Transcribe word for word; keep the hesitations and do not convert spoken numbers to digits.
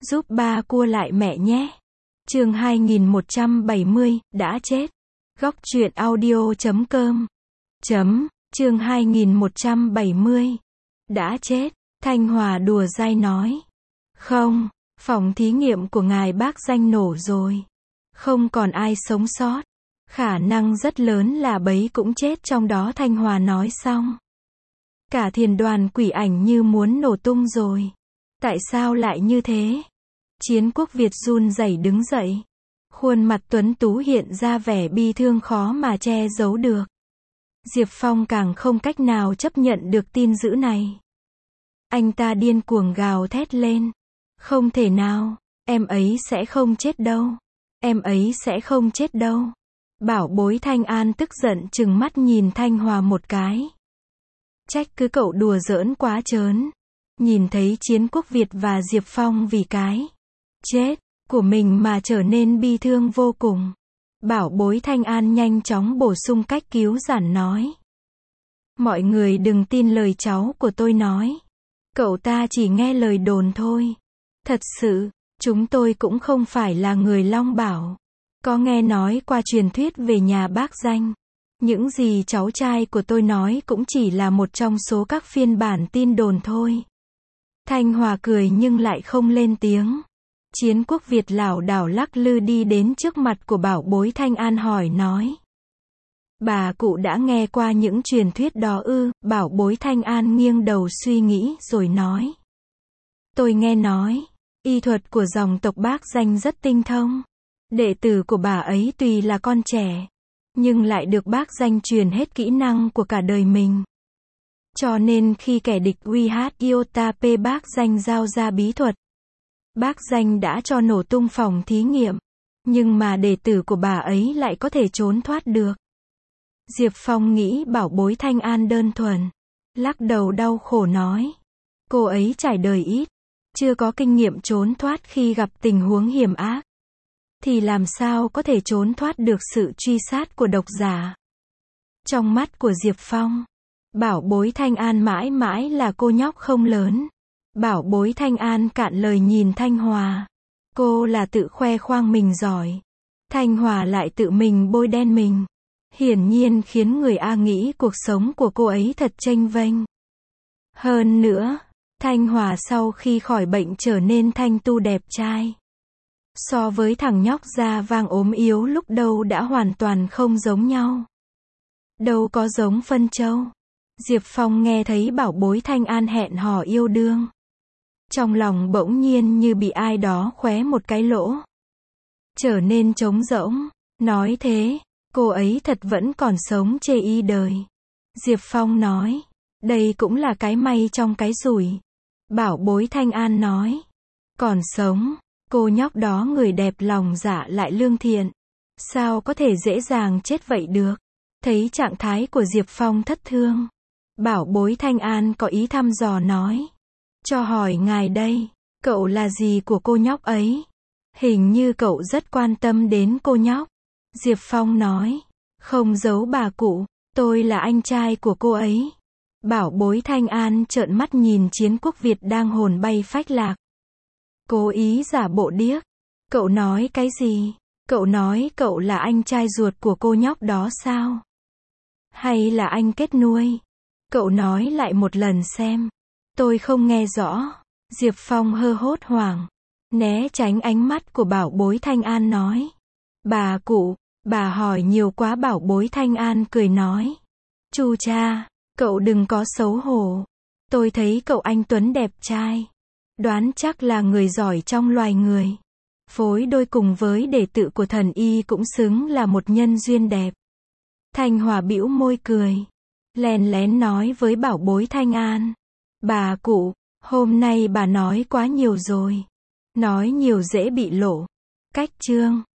Giúp ba cua lại mẹ nhé. Chương hai nghìn một trăm bảy mươi, đã chết. Góc truyện audio chấm com. Chấm, chương hai nghìn một trăm bảy mươi. Đã chết. Thanh Hòa đùa dai nói. Không, phòng thí nghiệm của ngài bác danh nổ rồi. Không còn ai sống sót. Khả năng rất lớn là bấy cũng chết trong đó. Thanh Hòa nói xong. Cả thiền đoàn quỷ ảnh như muốn nổ tung rồi. Tại sao lại như thế? Chiến Quốc Việt run rẩy đứng dậy. Khuôn mặt tuấn tú hiện ra vẻ bi thương khó mà che giấu được. Diệp Phong càng không cách nào chấp nhận được tin dữ này. Anh ta điên cuồng gào thét lên. Không thể nào, em ấy sẽ không chết đâu. Em ấy sẽ không chết đâu. Bảo bối Thanh An tức giận trừng mắt nhìn Thanh Hòa một cái. Trách cứ cậu đùa giỡn quá trớn. Nhìn thấy Chiến Quốc Việt và Diệp Phong vì cái chết của mình mà trở nên bi thương vô cùng. Bảo bối Thanh An nhanh chóng bổ sung cách cứu giản nói. Mọi người đừng tin lời cháu của tôi nói. Cậu ta chỉ nghe lời đồn thôi. Thật sự, chúng tôi cũng không phải là người Long Bảo. Có nghe nói qua truyền thuyết về nhà bác danh. Những gì cháu trai của tôi nói cũng chỉ là một trong số các phiên bản tin đồn thôi. Thanh Hòa cười nhưng lại không lên tiếng. Chiến Quốc Việt lảo đảo lắc lư đi đến trước mặt của bảo bối Thanh An hỏi nói. Bà cụ đã nghe qua những truyền thuyết đó ư? Bảo bối Thanh An nghiêng đầu suy nghĩ rồi nói. Tôi nghe nói, y thuật của dòng tộc bác danh rất tinh thông. Đệ tử của bà ấy tuy là con trẻ, nhưng lại được bác danh truyền hết kỹ năng của cả đời mình. Cho nên khi kẻ địch uy hát iota p bác danh giao ra bí thuật, bác danh đã cho nổ tung phòng thí nghiệm. Nhưng mà đệ tử của bà ấy lại có thể trốn thoát được. Diệp Phong nghĩ bảo bối Thanh An đơn thuần. Lắc đầu đau khổ nói. Cô ấy trải đời ít. Chưa có kinh nghiệm trốn thoát khi gặp tình huống hiểm ác. Thì làm sao có thể trốn thoát được sự truy sát của độc giả. Trong mắt của Diệp Phong, bảo bối Thanh An mãi mãi là cô nhóc không lớn. Bảo bối Thanh An cạn lời nhìn Thanh Hòa. Cô là tự khoe khoang mình giỏi. Thanh Hòa lại tự mình bôi đen mình. Hiển nhiên khiến người A nghĩ cuộc sống của cô ấy thật chênh vênh. Hơn nữa, Thanh Hòa sau khi khỏi bệnh trở nên thanh tu đẹp trai. So với thằng nhóc da vàng ốm yếu lúc đầu đã hoàn toàn không giống nhau. Đâu có giống phân châu. Diệp Phong nghe thấy bảo bối Thanh An hẹn hò yêu đương. Trong lòng bỗng nhiên như bị ai đó khóe một cái lỗ. Trở nên trống rỗng. Nói thế, cô ấy thật vẫn còn sống chê y đời. Diệp Phong nói. Đây cũng là cái may trong cái rủi. Bảo bối Thanh An nói. Còn sống, cô nhóc đó người đẹp lòng dạ lại lương thiện. Sao có thể dễ dàng chết vậy được? Thấy trạng thái của Diệp Phong thất thương. Bảo bối Thanh An có ý thăm dò nói. Cho hỏi ngài đây, cậu là gì của cô nhóc ấy? Hình như cậu rất quan tâm đến cô nhóc. Diệp Phong nói. Không giấu bà cụ, tôi là anh trai của cô ấy. Bảo bối Thanh An trợn mắt nhìn Chiến Quốc Việt đang hồn bay phách lạc. Cố ý giả bộ điếc. Cậu nói cái gì? Cậu nói cậu là anh trai ruột của cô nhóc đó sao? Hay là anh kết nuôi? Cậu nói lại một lần xem. Tôi không nghe rõ. Diệp Phong hơ hốt hoảng. Né tránh ánh mắt của bảo bối Thanh An nói. Bà cụ, bà hỏi nhiều quá. Bảo bối Thanh An cười nói. Chu cha, cậu đừng có xấu hổ. Tôi thấy cậu anh tuấn đẹp trai. Đoán chắc là người giỏi trong loài người. Phối đôi cùng với đệ tử của thần y cũng xứng là một nhân duyên đẹp. Thanh Hòa bĩu môi cười. Lén lén nói với bảo bối Thanh An. Bà cụ, hôm nay bà nói quá nhiều rồi. Nói nhiều dễ bị lộ. Cách chương.